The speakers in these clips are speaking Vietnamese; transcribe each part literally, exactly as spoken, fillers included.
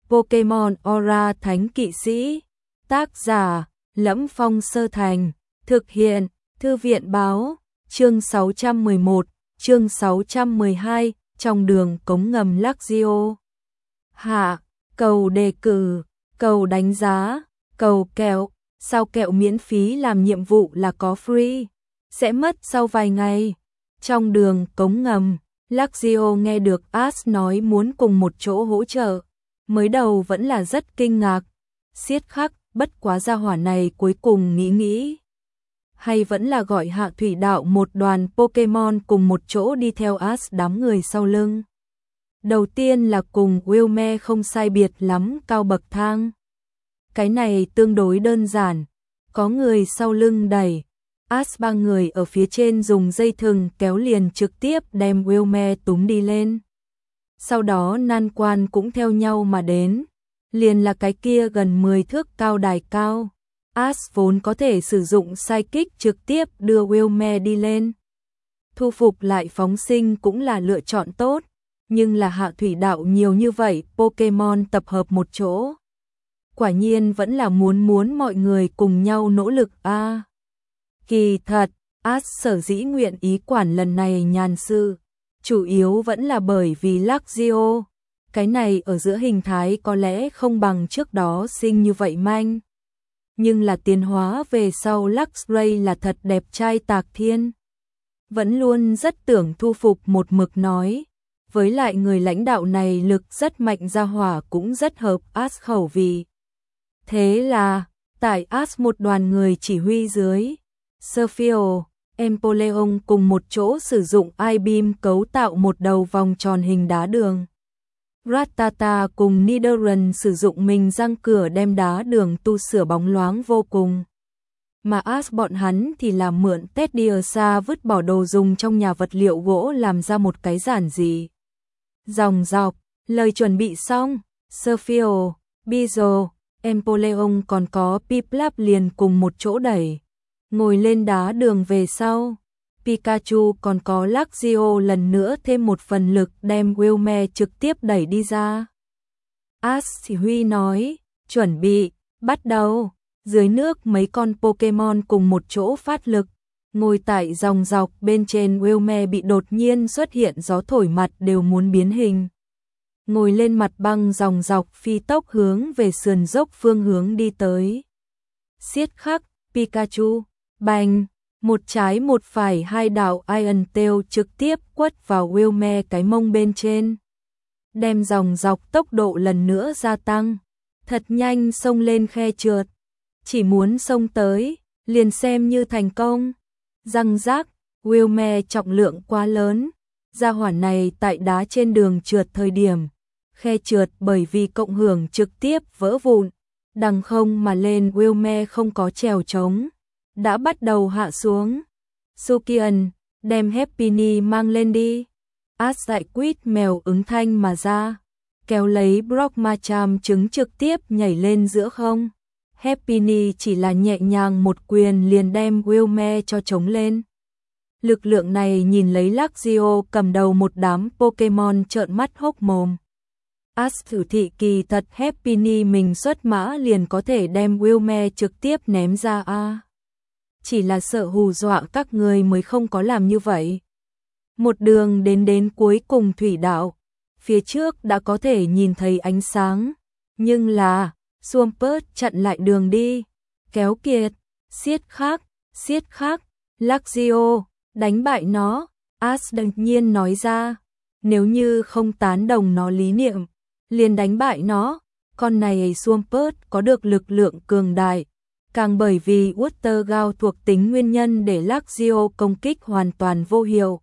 Pokemon Aura Thánh Kỵ Sĩ. Tác giả: Lẫm Phong Sơ Thành. Thực hiện: Thư viện báo. Chương sáu trăm mười một, chương sáu trăm mười hai, trong đường cống ngầm Luxio. Hạ, cầu đề cử, cầu đánh giá, cầu kẹo, sao kẹo miễn phí làm nhiệm vụ là có free, sẽ mất sau vài ngày. Trong đường cống ngầm, Luxio nghe được Ash nói muốn cùng một chỗ hỗ trợ, mới đầu vẫn là rất kinh ngạc, siết khắc, bất quá gia hỏa này cuối cùng nghĩ nghĩ. Hay vẫn là gọi Hạ Thủy Đạo một đoàn Pokemon cùng một chỗ đi theo Ash đám người sau lưng. Đầu tiên là cùng Wilme không sai biệt lắm cao bậc thang. Cái này tương đối đơn giản, có người sau lưng đẩy, Ash ba người ở phía trên dùng dây thừng kéo liền trực tiếp đem Wilme túm đi lên. Sau đó nan quan cũng theo nhau mà đến, liền là cái kia gần mười thước cao đài cao. Ash vốn có thể sử dụng Psychic trực tiếp đưa Wilme đi lên. Thu phục lại phóng sinh cũng là lựa chọn tốt, nhưng là Hạ Thủy Đạo nhiều như vậy Pokemon tập hợp một chỗ. Quả nhiên vẫn là muốn muốn mọi người cùng nhau nỗ lực a. À, kỳ thật, Ash sở dĩ nguyện ý quản lần này nhàn sự, chủ yếu vẫn là bởi vì Luxio. Cái này ở giữa hình thái có lẽ không bằng trước đó xinh như vậy manh, nhưng là tiến hóa về sau Luxray là thật đẹp trai tạc thiên. Vẫn luôn rất tưởng thu phục một mực nói, với lại người lãnh đạo này lực rất mạnh ra hỏa cũng rất hợp Ash khẩu vị. Thế là, tại Ash một đoàn người chỉ huy dưới, Surfio, Empoleon cùng một chỗ sử dụng I-Beam cấu tạo một đầu vòng tròn hình đá đường. Rattata cùng Nidoran sử dụng mình răng cửa đem đá đường tu sửa bóng loáng vô cùng. Mà Ash bọn hắn thì là mượn Teddiursa vứt bỏ đồ dùng trong nhà vật liệu gỗ làm ra một cái giản dị. Dòng dọc, lời chuẩn bị xong, Surfio, Bizo, Empoleon còn có Piplup liền cùng một chỗ đẩy. Ngồi lên đá đường về sau, Pikachu còn có Luxio lần nữa thêm một phần lực đem Wilme trực tiếp đẩy đi ra. Ash chỉ huy nói, chuẩn bị, bắt đầu. Dưới nước mấy con Pokemon cùng một chỗ phát lực, ngồi tại dòng dọc bên trên Wilme bị đột nhiên xuất hiện gió thổi mặt đều muốn biến hình. Ngồi lên mặt băng dòng dọc phi tốc hướng về sườn dốc phương hướng đi tới. Siết khắc, Pikachu, bành, một trái một phải hai đạo Iron Tail trực tiếp quất vào Wilme cái mông bên trên. Đem dòng dọc tốc độ lần nữa gia tăng, thật nhanh xông lên khe trượt. Chỉ muốn xông tới, liền xem như thành công. Răng rác, Wilme trọng lượng quá lớn, gia hỏa này tại đá trên đường trượt thời điểm, khe trượt bởi vì cộng hưởng trực tiếp vỡ vụn, đằng không mà lên Wilme không có trèo trống, đã bắt đầu hạ xuống. Sukian, đem Happiny mang lên đi. Ash giải quyết mèo ứng thanh mà ra, kéo lấy Brock Machamp trứng trực tiếp nhảy lên giữa không. Happiny chỉ là nhẹ nhàng một quyền liền đem Wilme cho trống lên. Lực lượng này nhìn lấy Luxio cầm đầu một đám Pokemon trợn mắt hốc mồm. Ash thử thị kỳ thật Happiny mình xuất mã liền có thể đem Wilme trực tiếp ném ra a. À, chỉ là sợ hù dọa các người mới không có làm như vậy. Một đường đến đến cuối cùng thủy đạo, phía trước đã có thể nhìn thấy ánh sáng, nhưng là Swampert chặn lại đường đi, kéo kiệt, siết khắc, siết khắc, Luxio, đánh bại nó. Ash đột nhiên nói ra, nếu như không tán đồng nó lý niệm, liền đánh bại nó. Con này Swampert có được lực lượng cường đại, càng bởi vì Water Gao thuộc tính nguyên nhân để Luxio công kích hoàn toàn vô hiệu.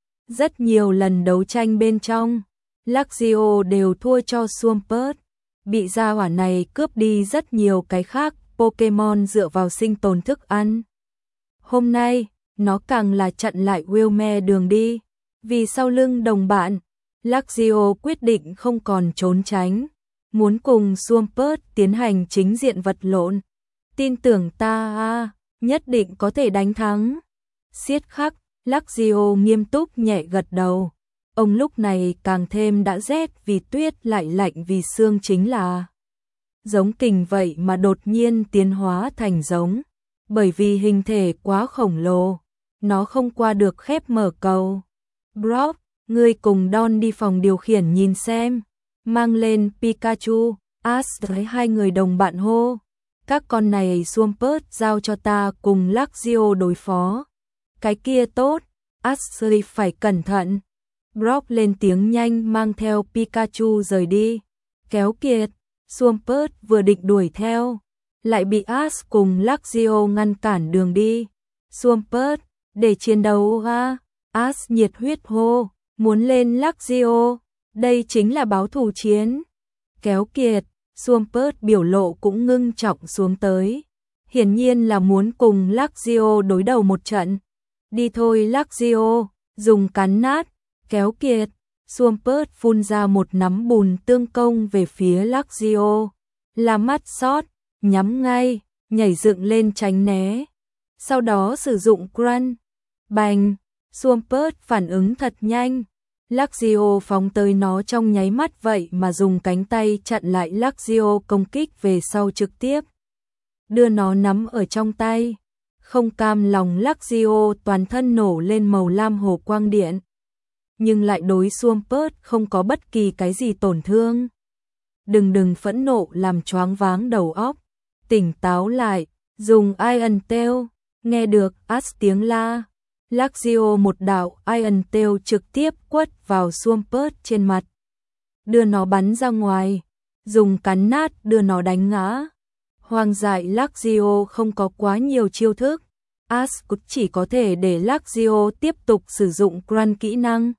Rất nhiều lần đấu tranh bên trong, Luxio đều thua cho Swampert, bị gia hỏa này cướp đi rất nhiều cái khác Pokemon dựa vào sinh tồn thức ăn. Hôm nay, nó càng là chặn lại Wilme đường đi, vì sau lưng đồng bạn, Luxio quyết định không còn trốn tránh, muốn cùng Swampert tiến hành chính diện vật lộn. Tin tưởng ta a, nhất định có thể đánh thắng. Siết khắc, Luxio nghiêm túc nhẹ gật đầu. Ông lúc này càng thêm đã rét vì tuyết lại lạnh vì xương, chính là giống kình vậy mà đột nhiên tiến hóa thành giống. Bởi vì hình thể quá khổng lồ, nó không qua được khép mở cầu. Brock, ngươi cùng Don đi phòng điều khiển nhìn xem. Mang lên Pikachu, Ash thấy hai người đồng bạn hô. Các con này Swampert giao cho ta cùng Luxio đối phó. Cái kia tốt, Ashley phải cẩn thận. Brock lên tiếng nhanh mang theo Pikachu rời đi. Kéo kiệt, Swampert vừa định đuổi theo, lại bị Ash cùng Luxio ngăn cản đường đi. Swampert, để chiến đấu ha. Ash nhiệt huyết hô, muốn lên Luxio, đây chính là báo thù chiến. Kéo kiệt, Swampert biểu lộ cũng ngưng trọng xuống tới. Hiển nhiên là muốn cùng Luxio đối đầu một trận. Đi thôi Luxio, dùng cắn nát. Kéo kiệt, Swampert phun ra một nắm bùn tương công về phía Luxio. Là mắt sót, nhắm ngay, nhảy dựng lên tránh né. Sau đó sử dụng Crunch. Bành, Swampert phản ứng thật nhanh. Luxio phóng tới nó trong nháy mắt vậy mà dùng cánh tay chặn lại Luxio công kích về sau, trực tiếp đưa nó nắm ở trong tay. Không cam lòng, Luxio toàn thân nổ lên màu lam hồ quang điện, nhưng lại đối Swampert không có bất kỳ cái gì tổn thương. Đừng đừng phẫn nộ làm choáng váng đầu óc, tỉnh táo lại, dùng Iron Tail. Nghe được Ash tiếng la, Luxio một đạo Iron Tail trực tiếp quất vào Swampert trên mặt, đưa nó bắn ra ngoài, dùng cắn nát đưa nó đánh ngã. Hoang dại Luxio không có quá nhiều chiêu thức, Ash cũng chỉ có thể để Luxio tiếp tục sử dụng Crunch kỹ năng.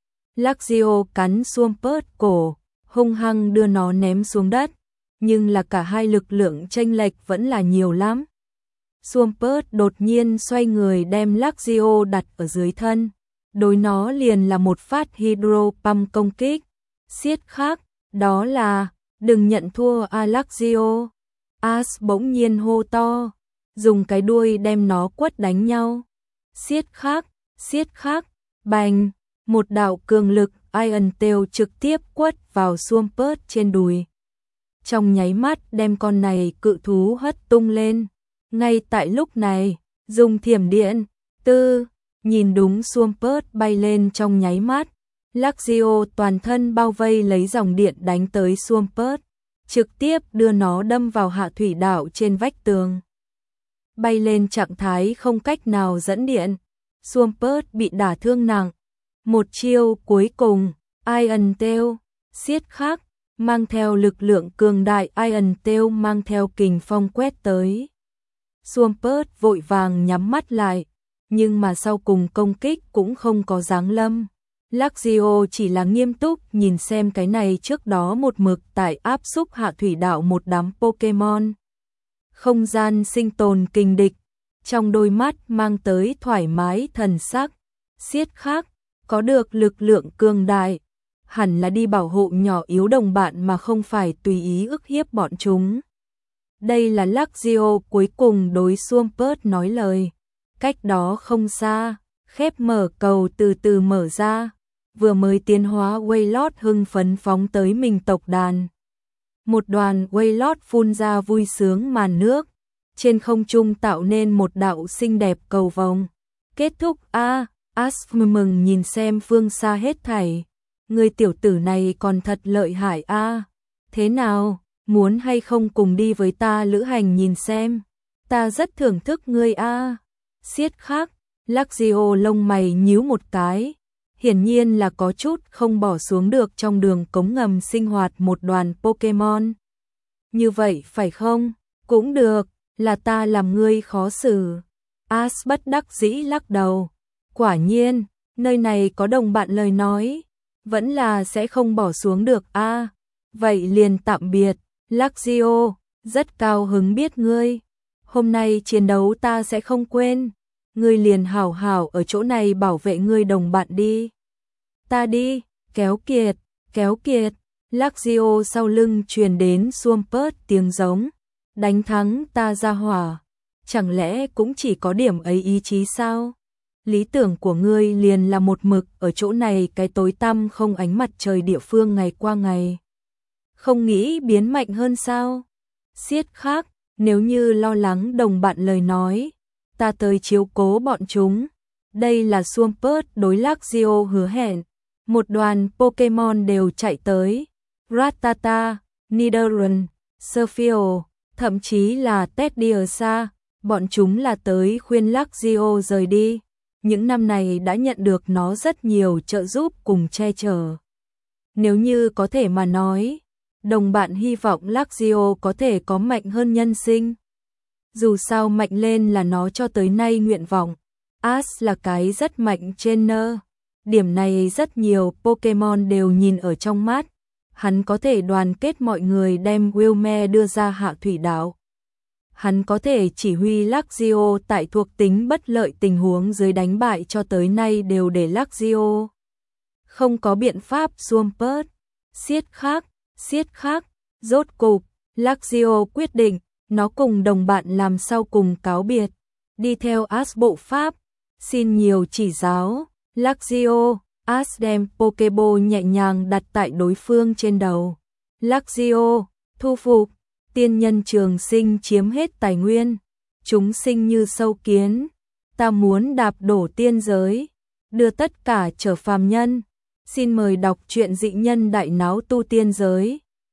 Luxio cắn Swampert cổ, hung hăng đưa nó ném xuống đất, nhưng là cả hai lực lượng chênh lệch vẫn là nhiều lắm. Swampert đột nhiên xoay người đem Luxio đặt ở dưới thân, đối nó liền là một phát Hydro Pump công kích. Siết khắc, đó là, đừng nhận thua a Luxio. Ash bỗng nhiên hô to, dùng cái đuôi đem nó quất đánh nhau. Siết khắc, siết khắc, bành, một đạo cường lực Iron Tail trực tiếp quất vào Swampert trên đùi. Trong nháy mắt đem con này cự thú hất tung lên. Ngay tại lúc này, dùng thiểm điện, tư, nhìn đúng Swampert bay lên trong nháy mắt. Luxio toàn thân bao vây lấy dòng điện đánh tới Swampert, trực tiếp đưa nó đâm vào hạ thủy đạo trên vách tường. Bay lên trạng thái không cách nào dẫn điện, Swampert bị đả thương nặng. Một chiêu cuối cùng, Iron Tail, siết khắc, mang theo lực lượng cường đại, Iron Tail mang theo kình phong quét tới. Swampert vội vàng nhắm mắt lại, nhưng mà sau cùng công kích cũng không có giáng lâm. Luxio chỉ là nghiêm túc nhìn xem cái này trước đó một mực tại áp xúc hạ thủy đạo một đám Pokemon. Không gian sinh tồn kình địch, trong đôi mắt mang tới thoải mái thần sắc. Siết khắc, có được lực lượng cường đại, hẳn là đi bảo hộ nhỏ yếu đồng bạn mà không phải tùy ý ức hiếp bọn chúng. Đây là Luxio cuối cùng đối Swampert nói lời. Cách đó không xa, khép mở cầu từ từ mở ra, vừa mới tiến hóa Wailord hưng phấn phóng tới mình tộc đàn. Một đoàn Wailord phun ra vui sướng màn nước, trên không trung tạo nên một đạo xinh đẹp cầu vồng. Kết thúc a. Ash mừng nhìn xem phương xa hết thảy. Người tiểu tử này còn thật lợi hại a. Thế nào, muốn hay không cùng đi với ta lữ hành nhìn xem? Ta rất thưởng thức ngươi a. Siết khắc, Luxio lông mày nhíu một cái, hiển nhiên là có chút không bỏ xuống được trong đường cống ngầm sinh hoạt một đoàn Pokemon. Như vậy phải không? Cũng được, là ta làm ngươi khó xử. Ash bất đắc dĩ lắc đầu. Quả nhiên, nơi này có đồng bạn lời nói, vẫn là sẽ không bỏ xuống được a. À, vậy liền tạm biệt, Luxio, rất cao hứng biết ngươi. Hôm nay chiến đấu ta sẽ không quên, ngươi liền hảo hảo ở chỗ này bảo vệ ngươi đồng bạn đi. Ta đi, kéo kiệt, kéo kiệt. Luxio sau lưng truyền đến Swampert tiếng giống, đánh thắng ta ra hỏa, chẳng lẽ cũng chỉ có điểm ấy ý chí sao? lý tưởng của ngươi liền là một mực ở chỗ này cái tối tăm không ánh mặt trời địa phương ngày qua ngày. Không nghĩ biến mạnh hơn sao? Siết khác, nếu như lo lắng đồng bạn lời nói, ta tới chiếu cố bọn chúng. Đây là Swampert đối Luxio hứa hẹn. Một đoàn Pokemon đều chạy tới. Rattata, Nidoran, Surfio, thậm chí là Teddiursa, bọn chúng là tới khuyên Luxio rời đi. Những năm này đã nhận được nó rất nhiều trợ giúp cùng che chở. Nếu như có thể mà nói, đồng bạn hy vọng Luxio có thể có mạnh hơn nhân sinh. Dù sao mạnh lên là nó cho tới nay nguyện vọng. Ash là cái rất mạnh trainer. Điểm này rất nhiều Pokemon đều nhìn ở trong mắt. Hắn có thể đoàn kết mọi người đem Wilmer đưa ra hạ thủy đảo. Hắn có thể chỉ huy Luxio tại thuộc tính bất lợi tình huống dưới đánh bại cho tới nay đều để Luxio. Không có biện pháp. Swampert, siết khác, siết khác, rốt cục, Luxio quyết định, nó cùng đồng bạn làm sau cùng cáo biệt, đi theo Ash bộ pháp, xin nhiều chỉ giáo. Luxio, Ash đem Pokeball nhẹ nhàng đặt tại đối phương trên đầu. Luxio, thu phục, tiên nhân trường sinh chiếm hết tài nguyên, chúng sinh như sâu kiến, ta muốn đạp đổ tiên giới, đưa tất cả trở phàm nhân. Xin mời đọc truyện dị nhân đại náo tu tiên giới.